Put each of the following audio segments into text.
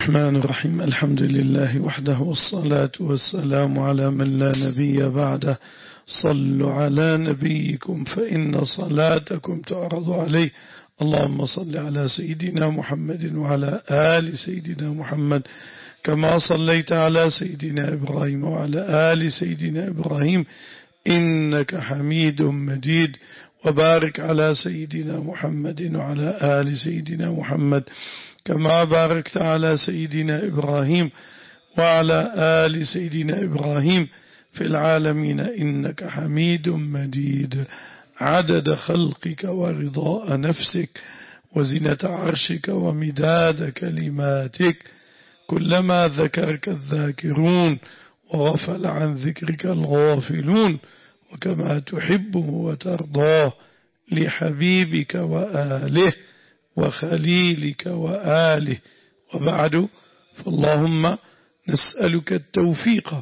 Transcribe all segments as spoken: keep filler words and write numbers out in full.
الرحمن الرحيم. الحمد لله وحده والصلاة والسلام على من لا نبي بعده. صلوا على نبيكم فإن صلاتكم تعرض عليه. اللهم صل على سيدنا محمد وعلى آل سيدنا محمد كما صليت على سيدنا إبراهيم وعلى آل سيدنا إبراهيم إنك حميد مجيد. وبارك على سيدنا محمد وعلى آل سيدنا محمد كما باركت على سيدنا إبراهيم وعلى آل سيدنا إبراهيم في العالمين إنك حميد مجيد. عدد خلقك ورضاء نفسك وزنة عرشك ومداد كلماتك، كلما ذكرك الذاكرون وغفل عن ذكرك الغافلون، وكما تحبه وترضاه لحبيبك وآله وخليلك وآله. وبعد، فاللهم نسألك التوفيق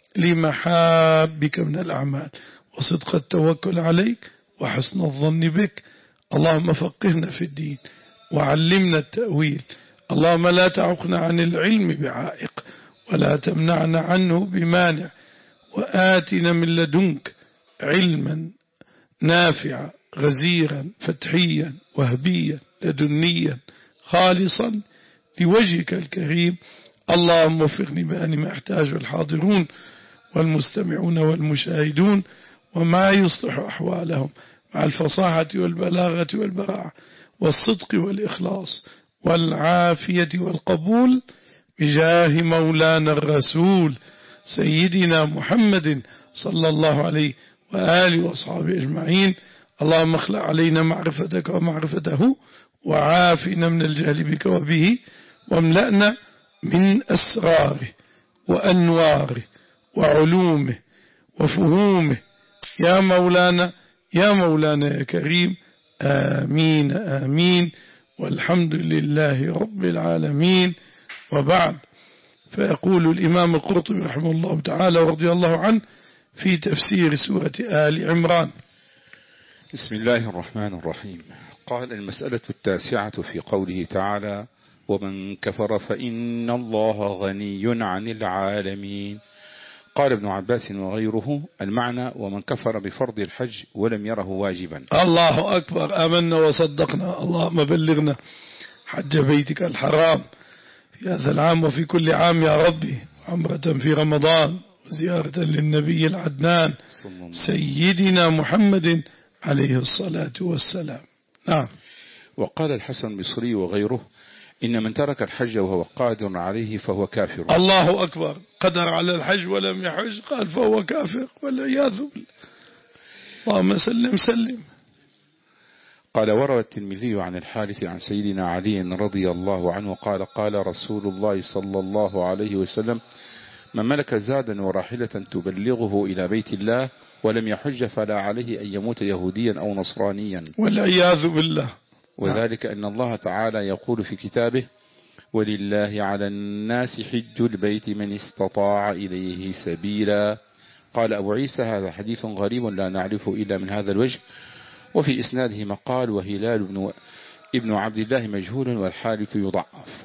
لمحابك من الأعمال وصدق التوكل عليك وحسن الظن بك. اللهم فقهنا في الدين وعلمنا التأويل. اللهم لا تعقنا عن العلم بعائق ولا تمنعنا عنه بمانع، وآتنا من لدنك علما نافعا غزيرا فتحيا وهبيا لدنيا خالصا لوجهك الكريم. اللهم وفقني بأن ما يحتاجه الحاضرون والمستمعون والمشاهدون وما يصلح أحوالهم مع الفصاحة والبلاغة والبراعة والصدق والإخلاص والعافية والقبول بجاه مولانا الرسول سيدنا محمد صلى الله عليه وآله وأصحابه أجمعين. اللهم اخلع علينا معرفتك ومعرفته وعافنا من الجهل بك وبه، واملأنا من أسراره وأنواره وعلومه وفهومه يا مولانا يا مولانا يا كريم. آمين آمين، والحمد لله رب العالمين. وبعد، فيقول الإمام القرطبي رحمه الله تعالى ورضي الله عنه في تفسير سورة آل عمران: بسم الله الرحمن الرحيم. قال: المسألة التاسعة في قوله تعالى: ومن كفر فإن الله غني عن العالمين. قال ابن عباس وغيره: المعنى: ومن كفر بفرض الحج ولم يره واجبا. الله أكبر، آمنا وصدقنا. اللهم بلغنا حج بيتك الحرام في هذا العام وفي كل عام يا ربي، عمرة في رمضان وزيارة للنبي العدنان سيدنا محمد عليه الصلاة والسلام. نعم. وقال الحسن البصري وغيره: إن من ترك الحج وهو قادر عليه فهو كافر. الله أكبر، قدر على الحج ولم يحج قال فهو كافر والعياذ بالله. اللهم سلم سلم. قال: وروى الترمذي عن الحارث عن سيدنا علي رضي الله عنه قال: قال رسول الله صلى الله عليه وسلم: من ملك زادا وراحلة تبلغه إلى بيت الله ولم يحج فلا عليه أن يموت يهوديا أو نصرانيا والعياذ بالله. وذلك أن الله تعالى يقول في كتابه: ولله على الناس حج البيت من استطاع إليه سبيلا. قال أبو عيسى: هذا حديث غريب لا نعرفه إلا من هذا الوجه، وفي إسناده مقال وهلال بن ابن عبد الله مجهول والحارث يضعف.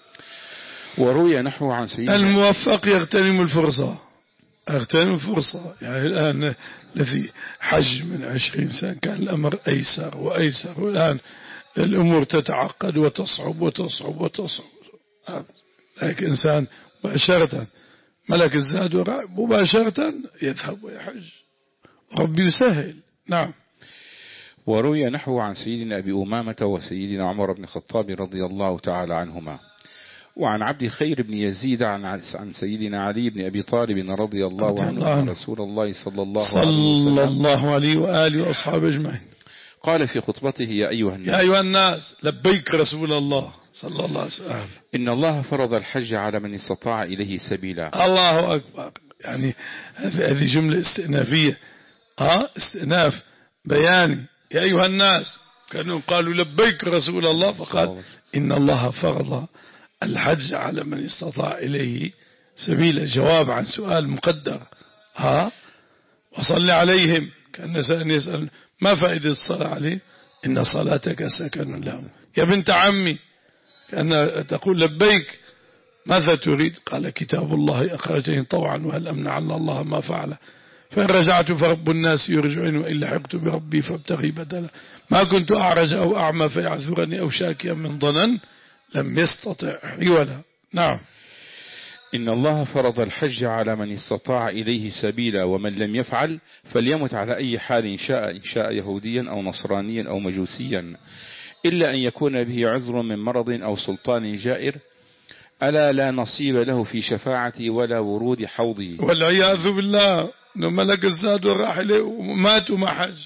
وروي نحو عن سيدنا الموفق يغتنم الفرصة اغتنم الفرصة. يعني الآن الذي حج من عشرين سنة كان الأمر أيسر وأيسر، والآن الأمور تتعقد وتصعب وتصعب وتصعب. لكن إنسان مباشرة ملك الزاد مباشرة يذهب ويحج، ربي يسهل. نعم. وروي نحو عن سيدنا أبي أمامة وسيدنا عمر بن الخطاب رضي الله تعالى عنهما، وعن عبد خير بن يزيد عن عن سيدنا علي بن أبي طالب رضي الله عنه عن رسول الله صلى الله عليه وسلم صلى الله عليه وآله وأصحابه أجمعين قال في خطبته: يا أيها الناس يا أيها الناس لبيك رسول الله صلى الله عليه وسلم، إن الله فرض الحج على من استطاع إليه سبيلا. الله أكبر. يعني هذه جملة استئنافية، ها استئناف بياني. يا أيها الناس كانوا قالوا لبيك رسول الله، فقال إن الله فرض الحج على من استطاع إليه سبيلا، جواب عن سؤال مقدر. ها وصل عليهم، كان يسأل ما فائدة الصلاة عليه؟ إن صلاتك سكن لهم. يا بنت عمي، كأن تقول لبيك ماذا تريد؟ قال كتاب الله أخرجني طوعا وهل أمنعن الله ما فعل، فإن رجعت فرب الناس يرجعني وإن لحقت بربي فابتغي بدلا، ما كنت أعرج أو أعمى فيعذرني أو شاكيا من ضنن لم يستطع حولا. نعم. إن الله فرض الحج على من استطاع إليه سبيلا، ومن لم يفعل فليمت على أي حال إن شاء، إن شاء يهوديا أو نصرانيا أو مجوسيا، إلا أن يكون به عذر من مرض أو سلطان جائر، ألا لا نصيب له في شفاعتي ولا ورود حوضي. والعياذ بالله، إنه ملك الزاد والراحلة وماتوا ما حج.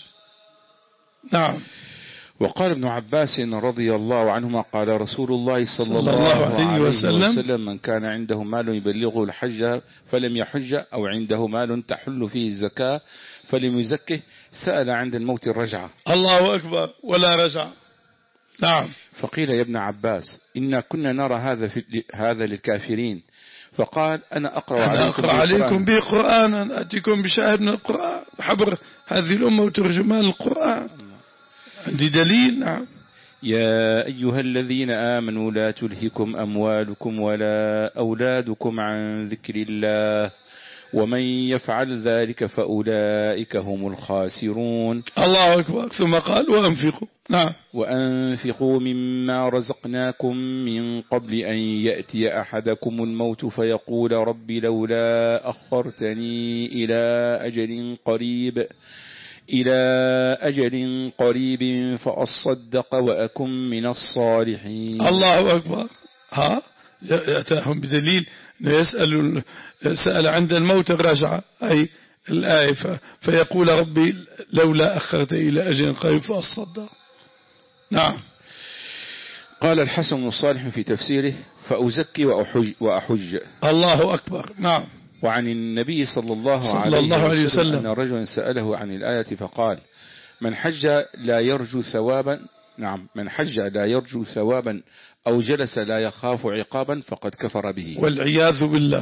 نعم. وقال ابن عباس رضي الله عنهما قال رسول الله صلى, صلى الله, الله عليه, عليه وسلم, وسلم من كان عنده مال يبلغه الحج فلم يحج، أو عنده مال تحل فيه الزكاة فلم يزكه، سأل عند الموت الرجعة. الله أكبر، ولا رجعة. نعم. فقيل يا ابن عباس إنا كنا نرى هذا في هذا للكافرين، فقال أنا أقرأ أنا عليكم, أقرأ عليكم به قرآنا، أتيكم بشاهد من القرآن، حبر هذه الأمة وترجمان القرآن، عندي دليل. نعم. يا أيها الذين آمنوا لا تلهكم أموالكم ولا أولادكم عن ذكر الله ومن يفعل ذلك فأولئك هم الخاسرون. الله أكبر. ثم قال وأنفقوا. نعم. وأنفقوا مما رزقناكم من قبل أن يأتي أحدكم الموت فيقول رب لولا أخرتني إلى أجل قريب إلى أجل قريب فأصدق وأكن من الصالحين. الله أكبر. ها يأتاهم بدليل يسأل سأل عند الموت الرجعة، أي الآية، فيقول ربي لولا أخرت إلى أجل قريب فأصدق. نعم. قال الحسن الصالح في تفسيره فأزكي وأحج, وأحج. الله أكبر. نعم. وعن النبي صلى الله, صلى عليه, الله عليه وسلم, وسلم أن رجلا سأله عن الآية فقال من حج لا يرجو ثوابا نعم من حج لا يرجو ثوابا أو جلس لا يخاف عقابا فقد كفر به والعياذ بالله.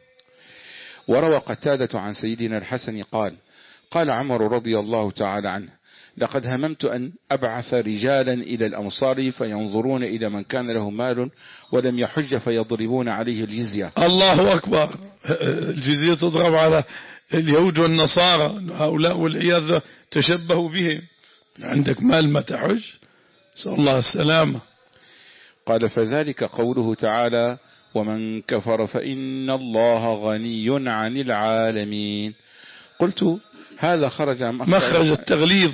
وروى قتادة عن سيدنا الحسن قال قال عمر رضي الله تعالى عنه لقد هممت أن أبعث رجالا إلى الأمصار فينظرون إلى من كان له مال ولم يحج فيضربون عليه الجزية. الله أكبر. الجزية تضرب على اليهود والنصارى، هؤلاء والعياذ تشبهوا بهم. عندك مال ما تحج، نسأل الله السلامة. قال فذلك قوله تعالى ومن كفر فإن الله غني عن العالمين. قلت هذا خرج مخرج التغليظ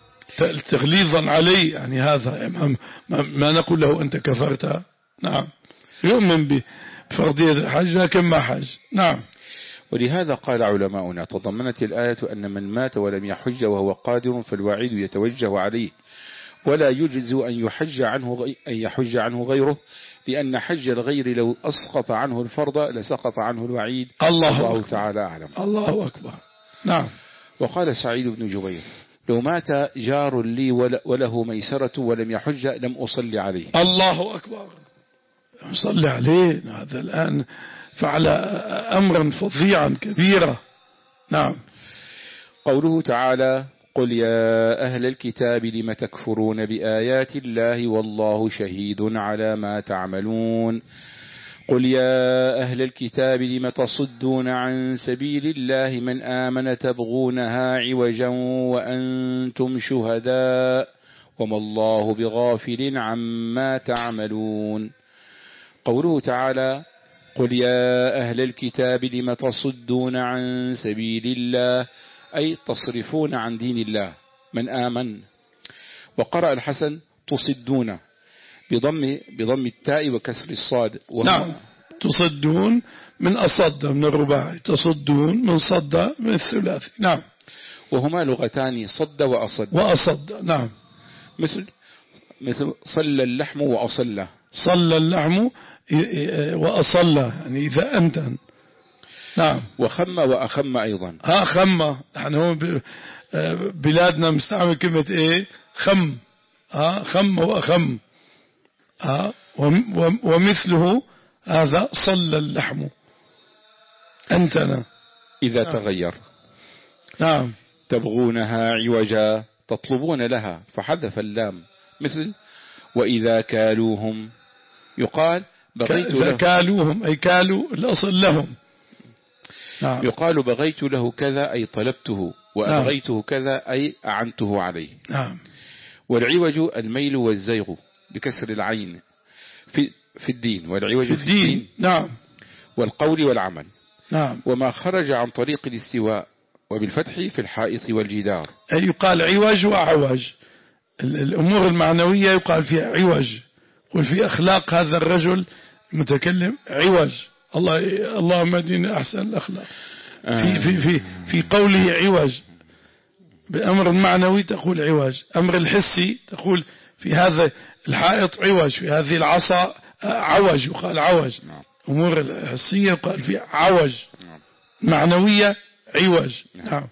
تغليظا عليه، يعني هذا ما, ما نقول له أنت كفرت. نعم. يؤمن بفرضية الحج لكن ما حج. نعم. ولهذا قال علماؤنا تضمنت الآية أن من مات ولم يحج وهو قادر فالوعيد يتوجه عليه ولا يجز أن يحج عنه غي... أن يحج عنه غيره، لأن حج الغير لو أسقط عنه الفرض لسقط عنه الوعيد. الله, الله أكبر. تعالى أعلم. الله أكبر. نعم. وقال سعيد بن جبير لو مات جار لي وله ميسرة ولم يحج لم أصلي عليه. الله أكبر. أصلي عليه. هذا الآن فعل أمرا فظيعا كبيرا. نعم. قوله تعالى قل يا أهل الكتاب لم تكفرون بآيات الله والله شهيد على ما تعملون. قل يا أهل الكتاب لم تصدون عن سبيل الله من آمن تبغونها عوجا وأنتم شهداء وما الله بغافل عما تعملون. قوله تعالى قل يا أهل الكتاب لم تصدون عن سبيل الله أي تصرفون عن دين الله من آمن. وقرأ الحسن تصدون بضم, بضم التاء وكسر الصاد. نعم. تصدون من أصد من الرباعي، تصدون من صد من الثلاثي. نعم. وهما لغتان صد وأصد. وأصد. نعم. مثل مثل صلى اللحم وأصله. صلى اللحم وأصله يعني إذا أمتن. نعم. وخم وأخم أيضا. ها خم، نحن هو بلادنا مستعمل كلمة إيه خم. ها خم وأخم. ها ومثله هذا صلى اللحم أنتنا إذا نعم. تغير. نعم. تبغونها عوجا تطلبون لها فحذف اللام. مثل وإذا كالوهم يقال بغيت له كالوهم أي كالوا الأصل لهم. نعم. يقال بغيت له كذا أي طلبته، وأبغيته نعم. كذا أي أعنته عليه. نعم. والعوج الميل والزيغ بكسر العين في في الدين، والعوج في, في الدين, الدين نعم. والقول والعمل. نعم. وما خرج عن طريق الاستواء، وبالفتح في الحائط والجدار. أي يقال عوج وأعوج. الأمور المعنوية يقال فيها عوج. قل في أخلاق هذا الرجل المتكلم عوج. الله اللهم اهدنا أحسن الأخلاق. في في في في قوله عوج. بأمر المعنوي تقول عوج، أمر الحسي تقول في هذا الحائط عوج، في هذه العصا عوج يقال عوج. أمور الحسية يقال فيها عوج، معنوية عوج. نعم.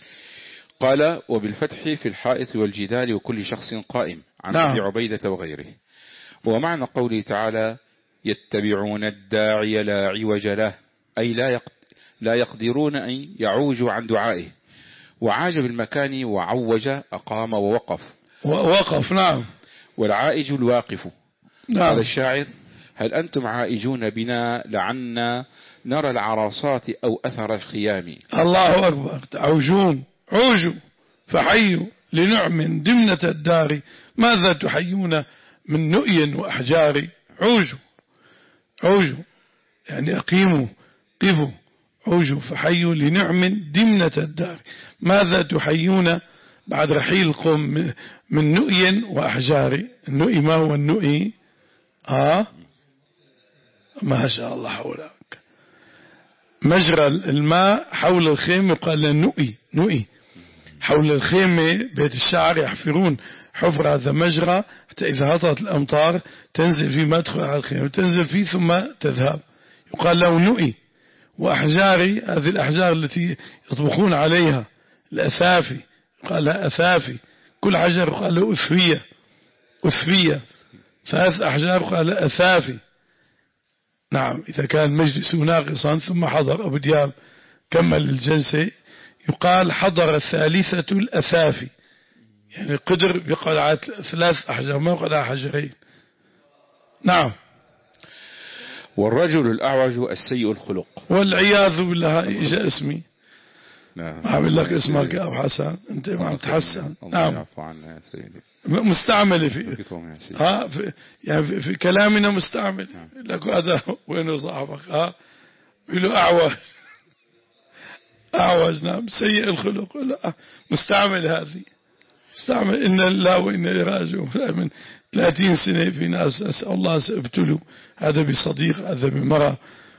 قال وبالفتح في الحائط والجدار وكل شخص قائم عن أبي نعم. عبيدة وغيره. ومعنى قوله تعالى يتبعون الداعي لا عوج له، أي لا لا يقدرون أن يعوجوا عن دعائه. وعاج بالمكان وعوج أقام ووقف. ووقف نعم. والعائج الواقف. نعم. قال الشاعر هل أنتم عائجون بنا لعنا نرى العراصات أو أثر الخيام. الله أكبر. تعوجون عوجوا فحيوا لنعم دمنة الدار، ماذا تحيون من نؤي وأحجار. عوجوا عوجوا يعني أقيموا قفوا. عوجوا فحيوا لنعم دمنة الدار، ماذا تحيون بعد رحيل القوم من نؤي وأحجار. النؤي ما هو النؤي؟ آه ما شاء الله حولك. مجرى الماء حول الخيمة قال نؤي. نؤي حول الخيمة بيت الشعر يحفرون حفر هذا مجرى حتى إذا هطت الأمطار تنزل فيه، ما تدخل على الخيمة تنزل فيه ثم تذهب، يقال له نؤي. وأحجاري هذه الأحجار التي يطبخون عليها الأثافي قال لها أثافي. كل حجر قال له أثفية. أثفية ثلاث أحجار قال أثافي. نعم. إذا كان مجلس ناقصا ثم حضر أبو دياب كمل الجلسة يقال حضر الثالثة الأثافي، يعني قدر بقلعة ثلاث أحجار ما قلعة حجرين. نعم. والرجل الأعوج السيء الخلق. والعياذ بالله إجا اسمي. نعم. أعمل لك اسمك يا أبو حسن أنت ما عم تحسن. نعم. مستعمل في ها في يعني في, في كلامنا مستعمل. نعم. لك هذا وينه صاحبك ها يقول أعوج. أعوج نعم سيء الخلق. لا مستعمل هذه مستعمل إن الله وإن إليه راجعون. من ثلاثين سنة في ناس أسأل الله سأبتلوا هذا بصديق هذا بمرأة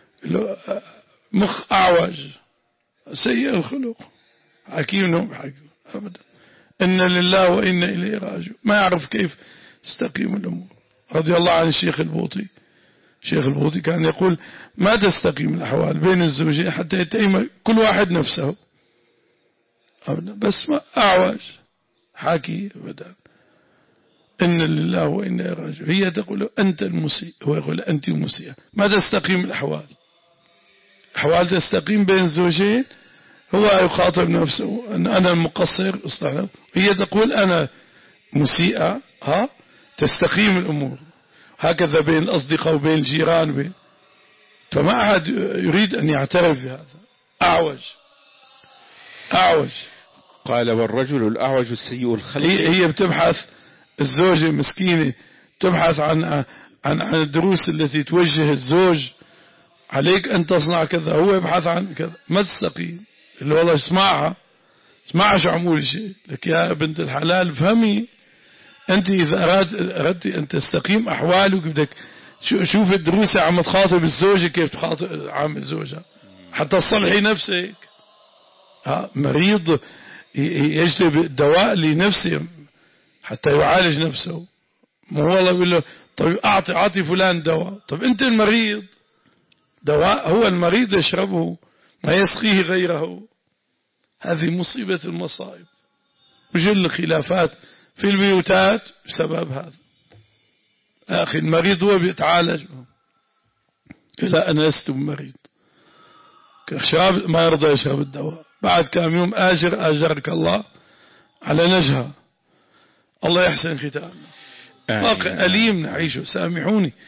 مخ أعوج سيء الخلق حكيم حكيم أبدا. إن لله وإن إليه راجعون. ما يعرف كيف تستقيم الأمور. رضي الله عن الشيخ البوطي. الشيخ البوطي كان يقول ما تستقيم الأحوال بين الزوجين حتى يتيم كل واحد نفسه أبدا. بس ما أعوج حكي أبدا. إن لله وإن إليه راجعون. هي تقول أنت المسيء هو يقول أنت المسيئة. ما تستقيم الأحوال. أحوال تستقيم بين الزوجين هو يخاطب نفسه أن أنا المقصر أصلح. هي تقول أنا مسيئة ها تستقيم الأمور. هكذا بين الأصدقاء وبين الجيران بين. فما أحد يريد أن يعترف بهذا. أعوج أعوج. قال والرجل الأعوج السيء الخلق. هي, هي بتبحث الزوجة مسكينة تبحث عن عن عن الدروس التي توجه الزوج عليك أن تصنع كذا، هو يبحث عن كذا. ما تستقيم اللي والله اسمعها اسمعها شو عمول شيء لك يا بنت الحلال فهمي. أنت إذا أراد أردت أن تستقيم أحوالك بدك شوف الدروس عم تخاطب الزوجة كيف تخاطب عام الزوجة حتى تصلحي نفسك. ها مريض يجلب الدواء لنفسه حتى يعالج نفسه. مو والله يقول له طيب أعطي أعطي فلان دواء. طيب أنت المريض دواء هو المريض يشربه ما يسقيه غيره. هذه مصيبة المصائب وجل خلافات في البيوتات بسبب هذا. أخي المريض هو بيتعالج. لا أنا لست مريض. شراب ما يرضى يشرب الدواء. بعد كم يوم آجر آجرك الله على نجهة. الله يحسن ختامنا. واقع أليم نعيشه سامحوني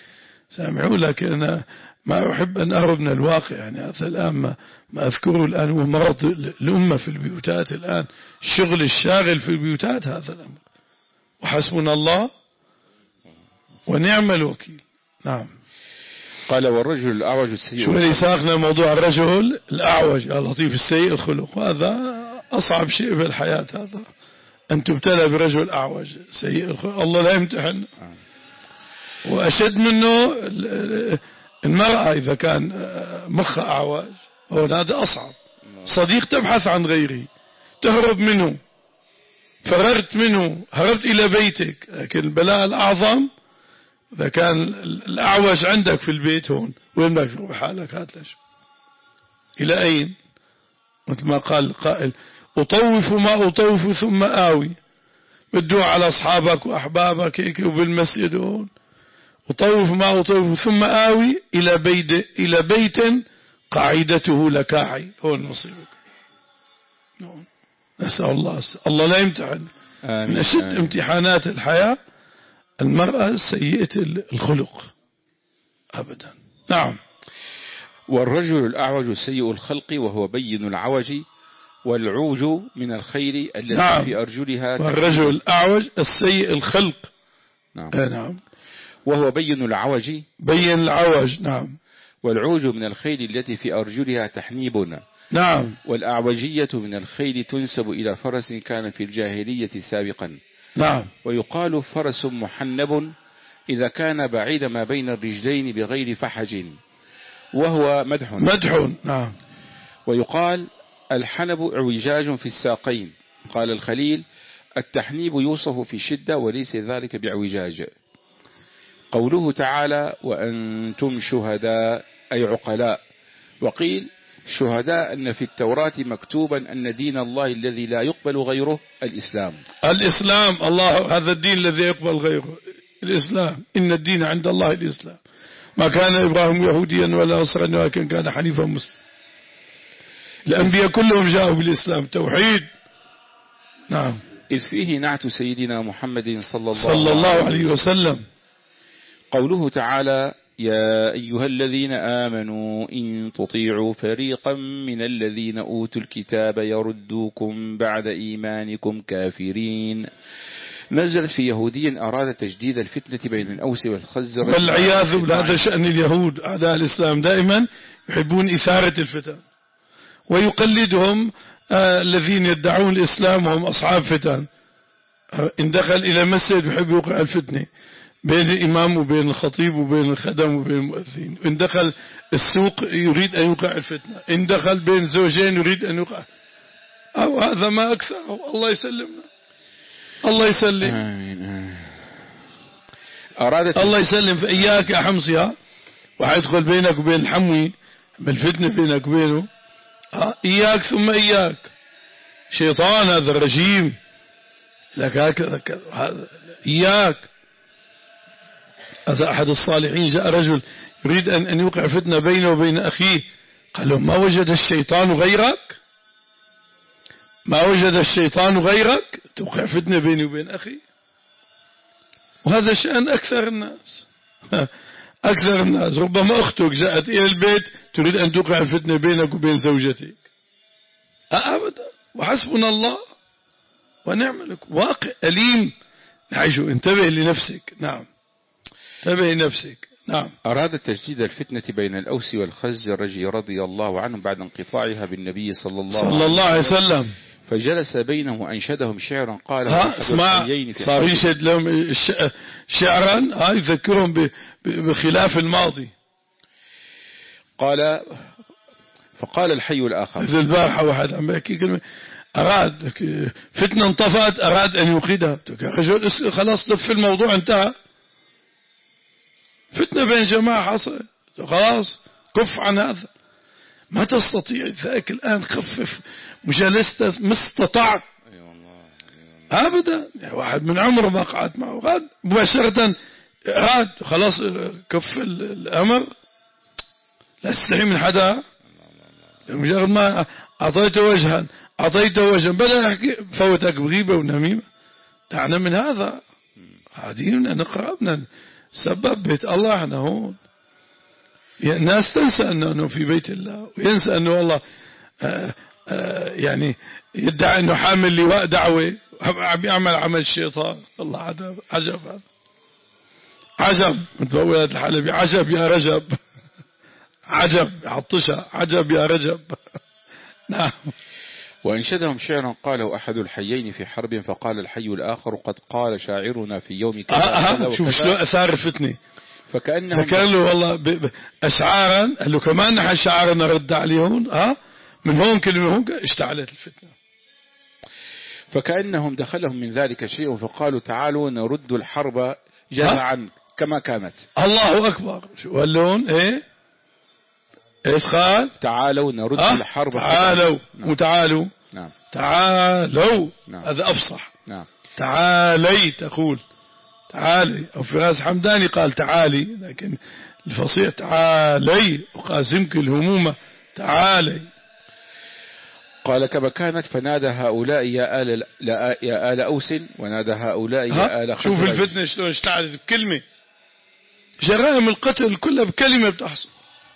سامعوا، لكن أنا ما أحب أن أهرب من الواقع. يعني هذا الآن ما, ما أذكره الآن هو مرض الأمة في البيوتات الآن، الشغل الشاغل في البيوتات هذا الأمر، وحسبنا الله ونعم الوكيل. نعم. قال والرجل الأعوج السيء. شو اللي ساقنا موضوع الرجل الأعوج اللطيف السيء الخلق، هذا أصعب شيء في الحياة، هذا أن تبتلى برجل أعوج سيء الخلق، الله لا يمتحن. وأشد منه المرأة إذا كان مخ أعوج، هذا أصعب. صديق تبحث عن غيره، تهرب منه، فررت منه، هربت إلى بيتك. لكن البلاء الأعظم إذا كان الأعوج عندك في البيت هون، وين بدك تروح حالك؟ هات ليش إلى أين؟ مثل ما قال القائل أطوف ما أطوف ثم آوي، بدو على أصحابك وأحبابك هيك وبالمسجد هون، أطوف ما أطوف ثم آوي إلى بيت إلى بيت قاعدته لكاعي. هون مصيبك. نسأل الله الله لا يمتحن. من أشد امتحانات الحياة المرأة سيئة الخلق أبدا. نعم. والرجل الأعوج سيء الخلق وهو بين العوج، والعوج من الخيل التي نعم. في أرجلها. والرجل الأعوج السيء الخلق. نعم. نعم. وهو بين العوج. بين العوج. نعم. والعوج من الخيل التي في أرجلها تحنيبنا. نعم. والأعوجية من الخيل تنسب إلى فرس كان في الجاهلية سابقا. نعم. ويقال فرس محنب إذا كان بعيد ما بين الرجلين بغير فحج، وهو مدح. مدح. نعم. ويقال الحنب اعوجاج في الساقين. قال الخليل التحنيب يوصف في شدة وليس ذلك باعوجاج. قوله تعالى وأنتم شهداء أي عقلاء. وقيل شهداء أن في التوراة مكتوبا أن دين الله الذي لا يقبل غيره الإسلام. الإسلام، الله هذا الدين الذي يقبل غيره الإسلام. إن الدين عند الله الإسلام. ما كان إبراهيم يهوديا ولا نصرانيا ولكن كان حنيفا مسلما. الأنبياء كلهم جاءوا بالإسلام توحيد. نعم. إذ فيه نعت سيدنا محمد صلى الله, صلى الله عليه وسلم. قوله تعالى يا أيها الذين آمنوا إن تطيعوا فريقا من الذين أوتوا الكتاب يردوكم بعد إيمانكم كافرين. نزلت في يهودي أراد تجديد الفتنة بين الأوس والخزرج. والعياذ بالله، هذا شأن اليهود أعداء الإسلام، دائما يحبون إثارة الفتن، ويقلدهم آه الذين يدعون الإسلام وهم أصحاب فتن. آه إن دخل إلى مسجد يحب يوقع الفتنة بين الإمام وبين الخطيب وبين الخدم وبين المؤذين. إن دخل السوق يريد أن يوقع الفتنة. إن دخل بين زوجين يريد أن يوقع. أو هذا ما أكثر. الله يسلمنا، الله يسلم. آمين. أرادت الله يسلم. فإياك يا حمصي، وحيدخل بينك وبين الحموي بالفتنة بينك وبينه. إياك ثم إياك. شيطان هذا الرجيم لك هكذا هذا. إياك. هذا أحد الصالحين جاء رجل يريد أن أن يوقع فتنة بينه وبين أخيه، قال له ما وجد الشيطان غيرك؟ ما وجد الشيطان غيرك توقع فتنة بيني وبين أخي؟ وهذا شأن أكثر الناس. أكثر الناس ربما أختك جاءت إلى البيت تريد أن توقع الفتنة بينك وبين زوجتك. أبدا. وحسبنا الله ونعم الوكيل. واقع أليم نعيشه. انتبه لنفسك. نعم. انتبه لنفسك. نعم. أراد تجديد الفتنة بين الأوس والخزرج رضي الله عنهم بعد انقطاعها بالنبي صلى الله, صلى الله عليه وسلم. فجلس بينهم وأنشدهم شعرا قال ها اسمع صار ينشد لهم شعرا ها يذكرهم بخلاف الماضي. قال فقال الحي الآخر إذا البارحة واحد عم بيحكي كلمة أراد فتنة انطفأت أراد أن يوقدها. رجل خلاص لف الموضوع انتهى. فتنة بين جماعة حصل خلاص كف عن هذا. ما تستطيع ذاك الآن خفف مجالسته ما استطعت أبدا. واحد من عمره ما قعد معه غاد مباشرة غاد خلاص كف الأمر. لا استحي من حدا. مجرد ما أعطيته وجها أعطيته وجها بدأ يحكي فوتك بغيبة ونميمة. دعنا من هذا. عادينا نقرأ بدنا سبب بيت الله احنا هون. الناس تنسى أنه في بيت الله، وينسى أنه والله آآ آآ يعني يدعي أنه حامل لواء دعوة عم يعمل عمل الشيطان. الله عجب عجب هذا عجب. متبوي الحلبي عجب يا رجب عجب عطشة عجب يا رجب. نعم. وأنشدهم شعرا قاله أحد الحيين في حرب فقال الحي الآخر قد قال شاعرنا في يوم كذا آه كذا آه شوف شلون أثار الفتنة. فكأنهم فكان له والله ب... ب... أشعارا قال له كمان نحن شعارنا رد عليهم. آه من هون كلمة هون اشتعلت الفتنة. فكأنهم دخلهم من ذلك شيء فقالوا تعالوا نرد الحرب جزعا كما كانت. الله أكبر. شو اللون ايه ايش قال؟ تعالوا نرد أه؟ الحرب. تعالوا نعم. وتعالوا نعم. تعالوا نعم. هذا أفصح. نعم. تعالي تقول تعالي، أو فراس حمداني قال تعالي، لكن الفصيح تعالي وقاسمك الهموم تعالي. قال كما كانت فنادى هؤلاء يا آل يا آل أوس ونادى هؤلاء يا آل خزرج. شوف الفتنة شلون اشتعلت بكلمة. جرائم القتل كلها بكلمة بتحصل.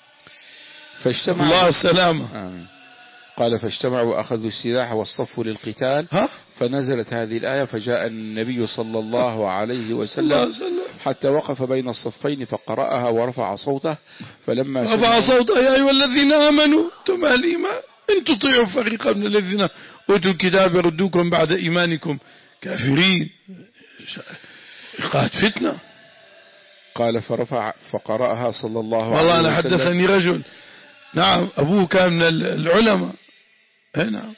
فاجتمع الله السلامة. آمين. قال فاجتمعوا وأخذوا السلاح والصفوا للقتال. ها؟ فنزلت هذه الآية فجاء النبي صلى الله عليه وسلم حتى وقف بين الصفين فقرأها ورفع صوته فلما رفع صوته يا أيها الذين آمنوا أنتم أهل الإيمان إن تطيعوا فريقا من الذين أوتوا الكتاب يردوكم بعد إيمانكم كافرين. قالت فتنة. قال فرفع فقرأها صلى الله عليه وسلم. والله أنا حدثني رجل نعم أبوه كان من العلماء هنا،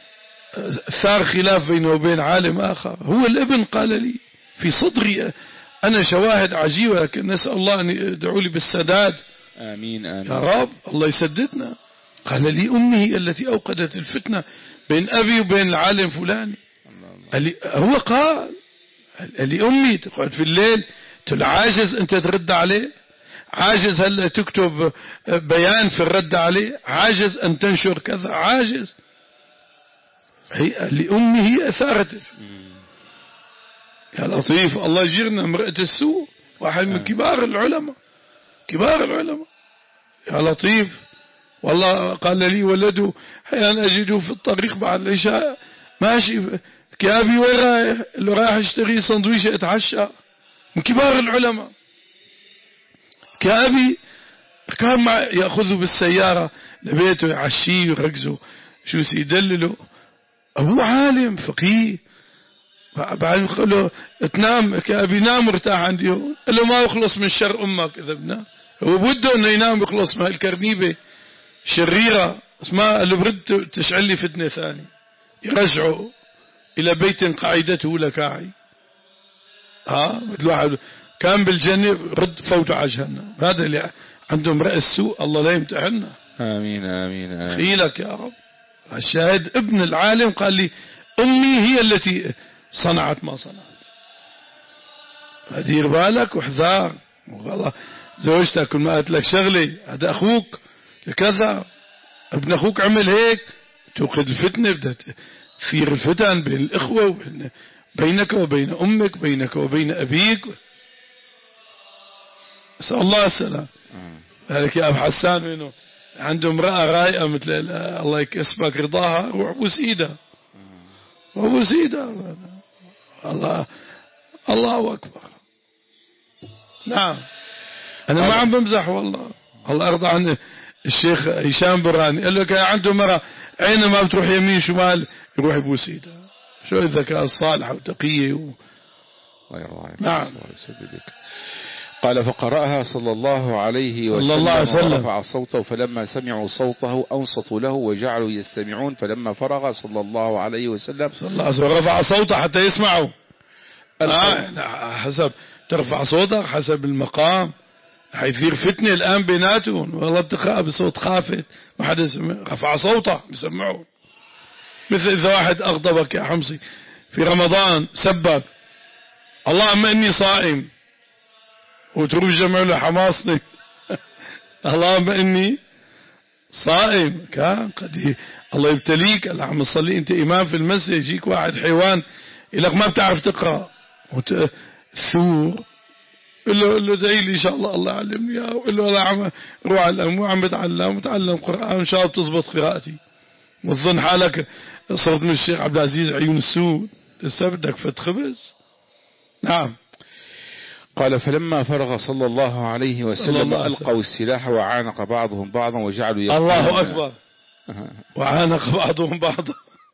ثار خلاف بينه وبين عالم آخر، هو الابن قال لي في صدري أنا شواهد عجيبة، لكن نسأل الله أن يدعو لي بالسداد. آمين آمين يا رب الله يسددنا. قال لي أمي هي التي أوقدت الفتنة بين أبي وبين العالم فلاني. قال لي هو قال قال لي أمي تقعد في الليل عاجز أنت ترد عليه، عاجز هلا تكتب بيان في الرد عليه، عاجز أن تنشر كذا، عاجز. هي لأمي هي أثارت. يا لطيف الله يجيرنا امرأة السوء، واحد من كبار العلماء كبار العلماء. يا لطيف والله قال لي ولده حيان أجده في الطريق بعد العشاء ماشي كابي وين رايح؟ اللي رايح اشتري سندويشة اتعشى. من كبار العلماء كابي كان مع يأخذه بالسيارة لبيته يعشيه ويركزه شو سيدلله. هو عالم فقيه. بعد يقول له تنام كابي نام وارتاح عندي. قال له ما يخلص من شر أمك إذا بنا. هو بده انه ينام يخلص من هالكرنيبة شريرة اسمها قال له برد تشعل لي فتنة ثانية. يرجعه إلى بيت قاعدته لكاعي. ها مثل واحد كان بالجنة رد فوته على جهنم. هذا اللي عنده امرأة السوء الله لا يمتحنا. آمين آمين آمين. خيلك يا رب. الشاهد ابن العالم قال لي أمي هي التي صنعت ما صنعت. فدير بالك واحذر. والله زوجتك كل ما قالت لك شغلي هذا أخوك كذا ابن أخوك عمل هيك توقد الفتنة، بدها تصير الفتن بين الإخوة وبين بينك وبين أمك بينك وبين أبيك. أسأل الله السلام. ذلك يا أبو حسان منه عنده امرأة رايقة مثل الله يكسبك رضاها روح بوس إيدها وبوس إيدها. الله الله أكبر. نعم أنا ما عم بمزح والله. الله أرضى عن الشيخ هشام براني قال لك عنده مرة أينما بتروح يمين شمال يروح يبوس إيدها. شو الذكاء الصالح وتقية و... نعم. قال فقرأها صلى الله عليه وسلم, الله وسلم ورفع صوته فلما سمعوا صوته أنصتوا له وجعلوا يستمعون فلما فرغ صلى الله عليه وسلم صلى الله عليه وسلم رفع صوته حتى يسمعوا. آه حسب ترفع صوتك حسب المقام. حيصير فتنة الآن بيناتهم والله بتقرأ بصوت خافت ما حدا يسمع. رفع صوته بيسمعون. مثل إذا واحد أغضبك يا حمصي في رمضان سبب اللهم إني صائم وتروح جمع له حماصني اللهم إني صائم. كان قد الله يبتليك. اللهم صلي أنت إمام في المسجد يجيك واحد حيوان يقولك ما بتعرف تقرأ الثور قل له قل له ادعي لي إن شاء الله الله يعلمني إياه، وقل له لا عم روح على الأم وعم بتعلم وتعلم قرآن إن شاء الله بتزبط قراءتي. وتظن حالك صرت من الشيخ عبد العزيز عيون السود لسه بدك فت خبز. نعم. قال فلما فرغ صلى الله عليه وسلم ألقوا السلاح وعانق بعضهم بعضا وجعلوا يقولون الله أكبر وعانق بعضهم بعضا.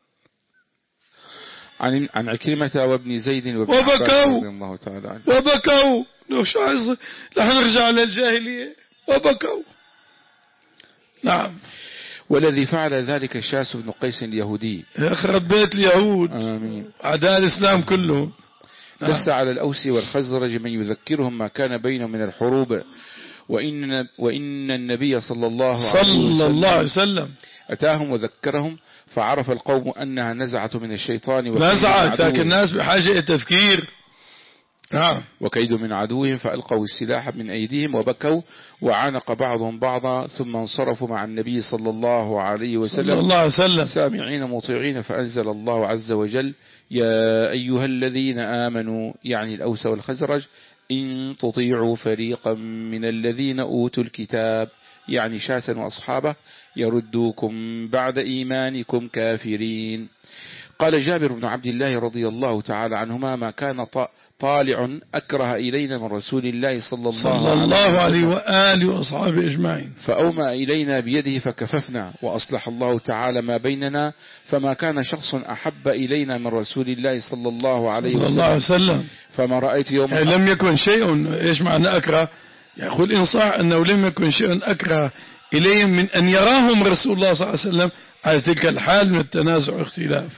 عن عن عكرمة وابن زيد وبكوا الله تعالى عنه وبكوا لو شو عايز رح نرجع للجاهلية وبكوا. نعم. والذي فعل ذلك الشاس بن قيس اليهودي يخرب بيت اليهود آمين أعداء الإسلام كلهم. دس على الأوس والخزرج من يذكرهم ما كان بينهم من الحروب، وإن وإن النبي صلى الله عليه وسلم, صلى الله عليه وسلم أتاهم وذكرهم فعرف القوم أنها نزعة من الشيطان نزعة، لكن الناس بحاجة إلى تذكير. نعم. وكيد من عدوهم فألقوا السلاح من أيديهم وبكوا وعانق بعضهم بعضا ثم انصرفوا مع النبي صلى الله عليه وسلم صلى الله عليه وسلم سامعين مطيعين. فأنزل الله عز وجل يا أيها الذين آمنوا يعني الأوس والخزرج إن تطيعوا فريقا من الذين أوتوا الكتاب يعني شاسا وأصحابه يردوكم بعد إيمانكم كافرين. قال جابر بن عبد الله رضي الله تعالى عنهما ما كان طالع أكره إلينا من رسول الله صلى الله, صلى الله عليه وآله وأصحابه أجمعين فأومأ إلينا بيده فكففنا وأصلح الله تعالى ما بيننا. فما كان شخص أحب إلينا من رسول الله صلى الله عليه وسلم, الله وسلم. فما رأيت يوم يعني لم يكن شيء إيش معنى أكره؟ يقول إنصاح أنه لم يكن شيء أكره إليهم من أن يراهم رسول الله صلى الله عليه وسلم على تلك الحال من التنازع والاختلاف.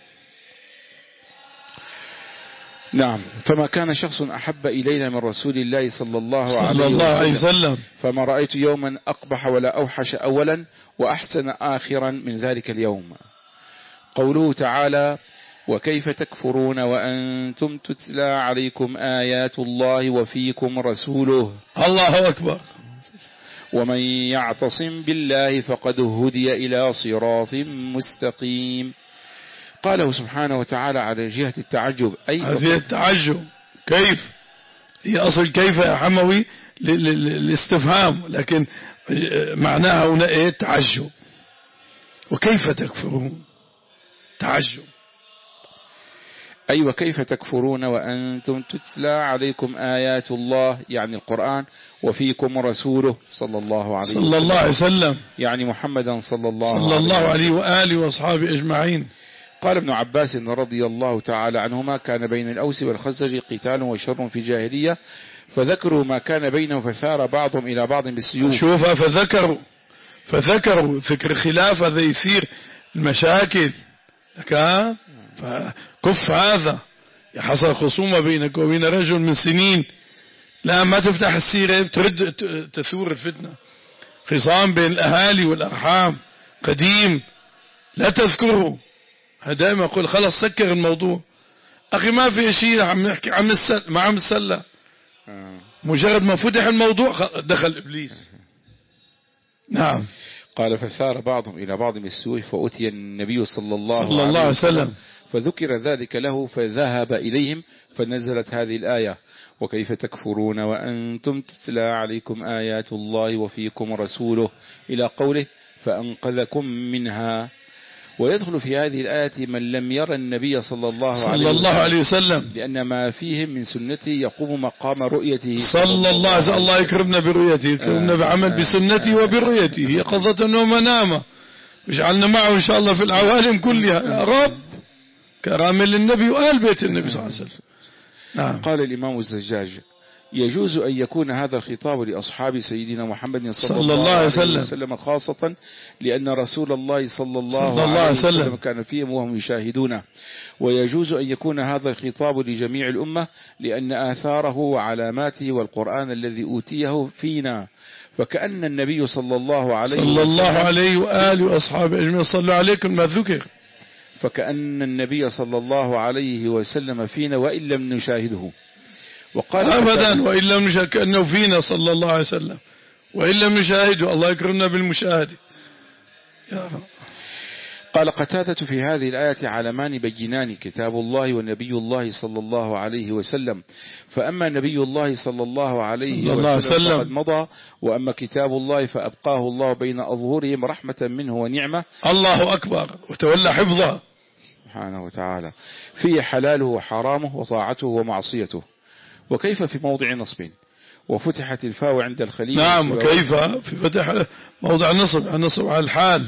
نعم. فما كان شخص أحب إلينا من رسول الله صلى الله, صلى عليه, الله عليه وسلم. وسلم فما رأيت يوما أقبح ولا أوحش أولا وأحسن آخرا من ذلك اليوم. قوله تعالى وكيف تكفرون وأنتم تتلى عليكم آيات الله وفيكم رسوله. الله أكبر. ومن يعتصم بالله فقد هدي إلى صراط مستقيم. قاله سبحانه وتعالى على جهة التعجب أي هذه التعجب كيف هي أصل كيف يا حموي للاستفهام، لكن معناها هنا إيه تعجب. وكيف تكفرون تعجب أي وكيف تكفرون وأنتم تتلى عليكم آيات الله يعني القرآن وفيكم رسوله صلى الله عليه وسلم صلى الله عليه وسلم يعني محمدا صلى الله, صلى الله عليه وآله وأصحابه أجمعين. قال ابن عباس رضي الله تعالى عنهما كان بين الأوس والخزرج قتال وشر في جاهلية فذكروا ما كان بينهم فثار بعضهم إلى بعض بالسيوف. شوف فذكروا فذكروا ذكر خلاف هذا يثير المشاكل لك فكف هذا حصل خصومة بينك وبين رجل من سنين لا ما تفتح السيرة ترد تثور الفتنة. خصام بين الأهالي والأرحام قديم لا تذكره. دائما أقول خلاص سكر الموضوع أخي ما في شيء عم نحكي عم السل ما عم السلة مجرد ما فتح الموضوع دخل إبليس. نعم. قال فسار بعضهم إلى بعض بالسيوف فأتي النبي صلى الله, صلى الله عليه وسلم فذكر ذلك له فذهب إليهم فنزلت هذه الآية وكيف تكفرون وأنتم تتلى عليكم آيات الله وفيكم رسوله إلى قوله فأنقذكم منها. ويدخل في هذه الآية من لم يرى النبي صلى الله, صلى الله عليه وسلم لأن ما فيهم من سنته يقوم مقام رؤيته صلى الله عليه وسلم. الله يكرمنا برؤيته يكرمنا بعمل بسنته وبرؤيته يقظة ومنامة وجعلنا معه إن شاء الله في العوالم كلها يا رب كرامل للنبي وآل بيت النبي صلى الله عليه وسلم. نعم. قال الإمام الزجاج يجوز أن يكون هذا الخطاب لأصحاب سيدنا محمد صلى, صلى الله عليه وسلم, وسلم خاصة لأن رسول الله صلى الله, صلى الله عليه وسلم, وسلم كان فيهم وهم يشاهدونه. ويجوز أن يكون هذا الخطاب لجميع الأمة لأن آثاره وعلاماته والقرآن الذي أوتيه فينا. فكأن النبي صلى الله عليه صلى وسلم الله عليه وآله وأصحابه أجمعين صلوا عليكم ما ذكر فكأن النبي صلى الله عليه وسلم فينا وإن لم نشاهده. وقال أبدا وإن لم نشاهد كأنه فينا صلى الله عليه وسلم وإن لم نشاهده الله يكرمنا بالمشاهدة يا رب. قال قتادة في هذه الآية علمان بينان كتاب الله ونبي الله صلى الله عليه وسلم، فأما نبي الله صلى الله عليه وسلم فقد مضى، وأما كتاب الله فأبقاه الله بين أظهرهم رحمة منه ونعمة. الله أكبر، وتولى حفظه سبحانه وتعالى، فيه حلاله وحرامه وطاعته ومعصيته. وكيف في موضع نصب وفتحت الفاء عند الخليل؟ نعم، وكيف في فتح موضع نصب، النصب على الحال.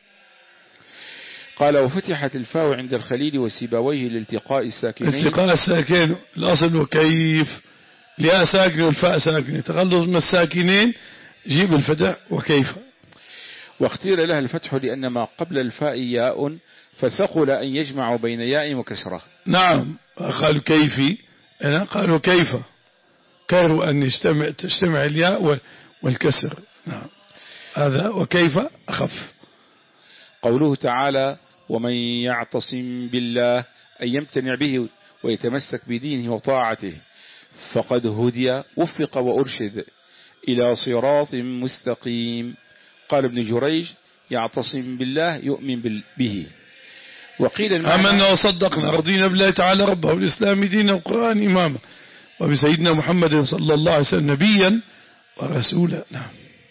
قال وفتحت الفاء عند الخليل وسيبويه لالتقاء الساكنين. التقاء الساكنين الأصل وكيف، الياء ساكن والفاء ساكن، تخلص من الساكنين جيب الفتح وكيف. واختير لها الفتح لأن ما قبل الفاء ياء فثقل أن يجمع بين ياء وكسرة. نعم، قالوا كيفي، أنا قالوا كيف، كرهوا أن يجتمع تجتمع الياء والكسر. نعم، هذا وكيف أخف. قوله تعالى ومن يعتصم بالله أن يمتنع به ويتمسك بدينه وطاعته فقد هدي وفق وأرشد إلى صراط مستقيم. قال ابن جريج يعتصم بالله يؤمن به. وقيل آمنا وصدقنا رضينا بالله تعالى ربه والإسلام دينا والقرآن إماما وبسيدنا محمد صلى الله عليه وسلم نبيا ورسولا. نعم.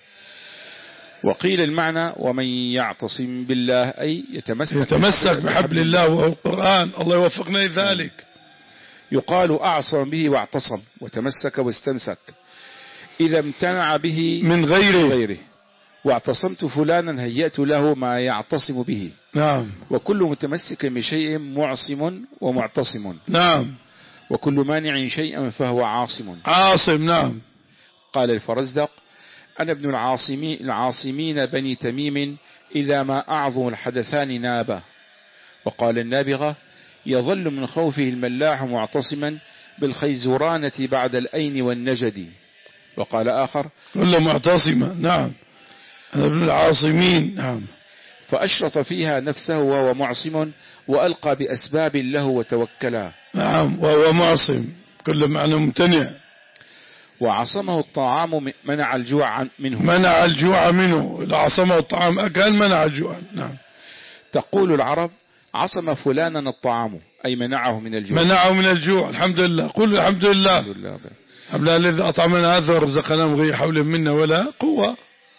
وقيل المعنى ومن يعتصم بالله أي يتمسك, يتمسك بحبل الله وهو القرآن. الله يوفقنا لذلك. يقال أعصم به واعتصم وتمسك واستمسك إذا امتنع به من غيره, غيره. واعتصمت فلانا هيأت له ما يعتصم به. نعم. وكل متمسك بشيء معصم ومعتصم. نعم. وكل مانع شيئا فهو عاصم. عاصم. نعم. قال الفرزدق أنا ابن العاصمين, العاصمين بني تميم إذا ما أعظم الحدثان نابه. وقال النابغة يظل من خوفه الملاح معتصما بالخيزرانة بعد الأين والنجد. وقال آخر كل معتصما. نعم، أنا ابن العاصمين. نعم. فأشرط فيها نفسه وهو معصم وألقى بأسباب له وتوكلا. نعم، وهو معصم كل معنى ممتنع. وعصمه الطعام منع الجوع منه. منع الجوع منه. إذا عصمه الطعام أكل منع الجوع. نعم. تقول العرب عصم فلانا الطعام أي منعه من الجوع. منعه من الجوع. الحمد لله. قل الحمد لله. الحمد لله, الحمد لله الذي أطعمنا هذا ورزقنا من غير حول منا ولا قوة.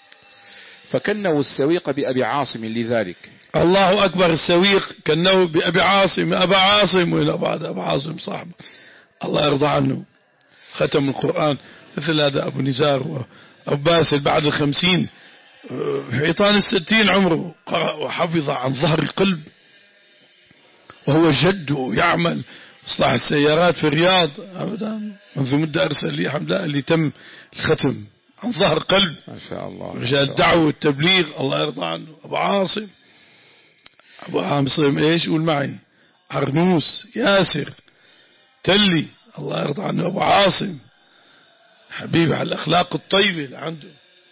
فكنوا السويق بأبي عاصم لذلك. الله أكبر. السويق كنوا بأبي عاصم. أبا عاصم وإلى بعد أبا عاصم صاحبه الله يرضى عنه ختم القرآن مثل هذا أبو نزار وأبو باسل بعد الخمسين في عطان الستين عمره وحفظ عن ظهر قلب وهو جد يعمل إصلاح السيارات في الرياض أبدا منذ مدة أرسل لي حمد الله اللي تم الختم عن ظهر قلب ما شاء الله. رجال الدعوة والتبليغ الله يرضى عنه. أبو عاصم أبو عاصم إيش قول معي عرنوس ياسر تلي الله يرضى عنه. أبو عاصم حبيبي على الأخلاق الطيبة اللي عنده.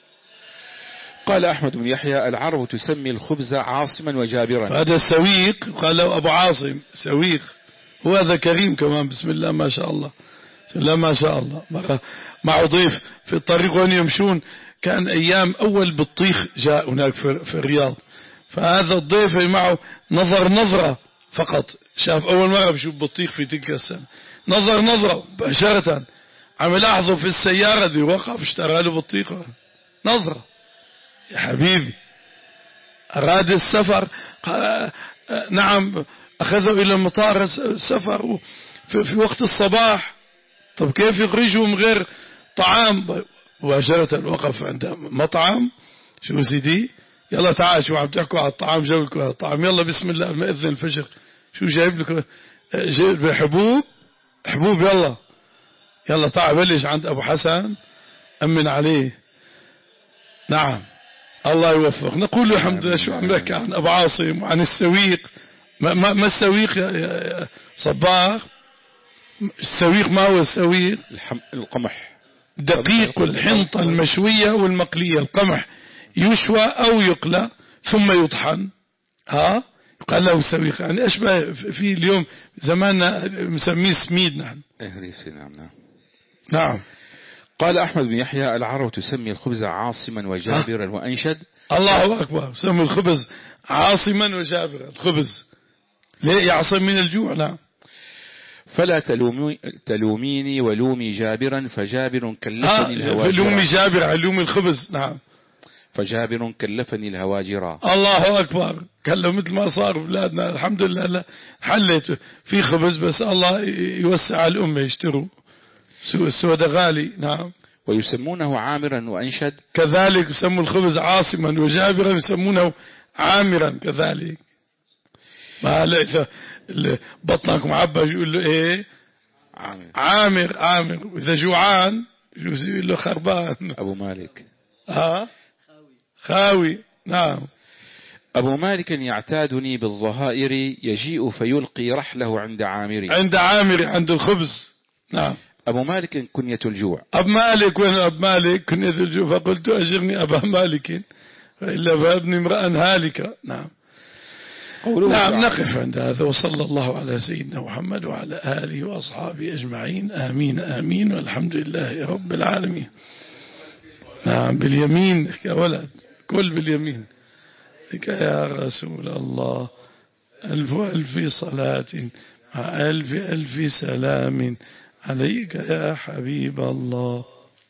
قال أحمد بن يحيى العرب تسمي الخبز عاصما وجابرا. فهذا السويق قال له أبو عاصم سويق. وهذا كريم كمان بسم الله ما شاء الله بسم الله ما شاء الله. معه ضيف في الطريق وين يمشون كان أيام أول بطيخ جاء هناك في الرياض. فهذا الضيف معه نظر نظرة فقط شاف أول مرة بشوف بطيخ في تلك السنة نظر نظرة مباشرة عمل أحظه في السيارة دي وقف اشترى له بطيخة نظرة. يا حبيبي أراد السفر نعم أخذه إلى المطار السفر في, في وقت الصباح. طب كيف يخرجه من غير طعام؟ مباشرة وقف عند مطعم شو سيدي يلا تعال شو عم تحكوا على الطعام جايبكم على الطعام يلا بسم الله المأذن الفجر شو جايب لكم جايب حبوب حبوب يلا يلا تعال بلش عند أبو حسن أمن عليه. نعم الله يوفق. نقول له الحمد لله. شو عم نحكي عن أبو عاصم وعن السويق. ما, ما, ما السويق يا صباغ؟ السويق ما هو السويق؟ القمح دقيق الحنطة المشوية والمقلية. القمح يشوى أو يقلى ثم يطحن ها قال له السويق. يعني أشبه في اليوم زماننا مسميه سميد. نحن نعم نعم. قال أحمد بن يحيى العرب تسمي الخبز عاصما وجابرا وأنشد الله أكبر. سموا الخبز عاصما وجابرا. الخبز ليه يعصم من الجوع؟ لا. فلا تلومي تلوميني ولومي جابرا فجابر كلفني آه الهواجر. لومي جابر لومي الخبز. نعم. فجابر كلفني الهواجر. الله أكبر. كله مثل ما صار في بلادنا الحمد لله. لا حلت في خبز بس الله يوسع الأمة يشتروا. السوداء غالي. نعم. ويسمونه عامرا وأنشد. كذلك يسموا الخبز عاصما وجابرا يسمونه عامرا كذلك. ما إذا بطنك معبى يقول له ايه عامر عامر عامر. وإذا جوعان يقول له خربان. أبو مالك. آه خاوي. نعم. أبو مالك يعتادني بالظهائر يجيء فيلقي رحله عند عامري. عند عامري عند الخبز. نعم. أبو مالك كنية الجوع. أب مالك وين أب مالك كنية الجوع. فقلت أجرني أبا مالك وإلا فابني امرأ هالكا. نعم. نعم نقف عند هذا وصلى الله على سيدنا محمد وعلى آله وأصحابه أجمعين. آمين آمين والحمد لله رب العالمين. نعم باليمين يا ولد كل باليمين يا رسول الله. ألف ألف صلاة مع ألف ألف سلام عليك يا حبيب الله.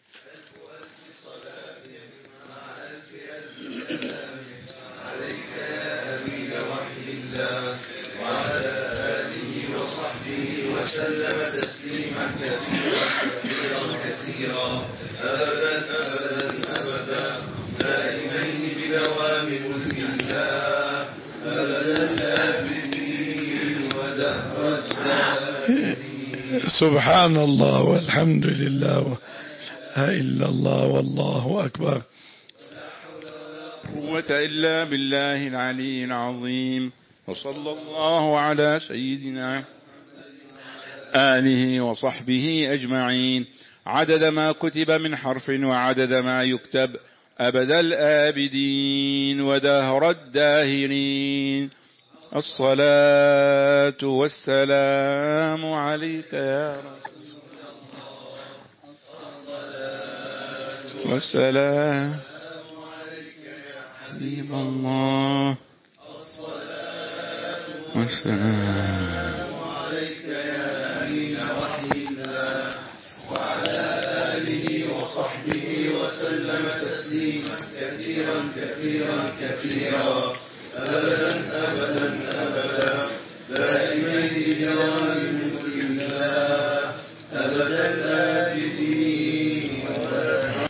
وسلم تسليما كثيرا كثيرا كثيرا أبدا أبدا أبدا دائمين بدوام ملك الله أبدا آبدين ودهر الدائمين. سبحان الله والحمد لله ولا إله إلا الله والله أكبر. قوة إلا بالله العلي العظيم. وصلى الله على سيدنا آله وصحبه أجمعين عدد ما كتب من حرف وعدد ما يكتب أبد الآبدين ودهر الداهرين. الصلاة والسلام عليك يا رسول الله. والسلام عليك يا حبيب الله. والسلام عليك يا أمين وحي الله وعلى آله وصحبه وسلم تسليما كثيرا كثيرا كثيرا أبدا أبدا أبدا دائمين بدوام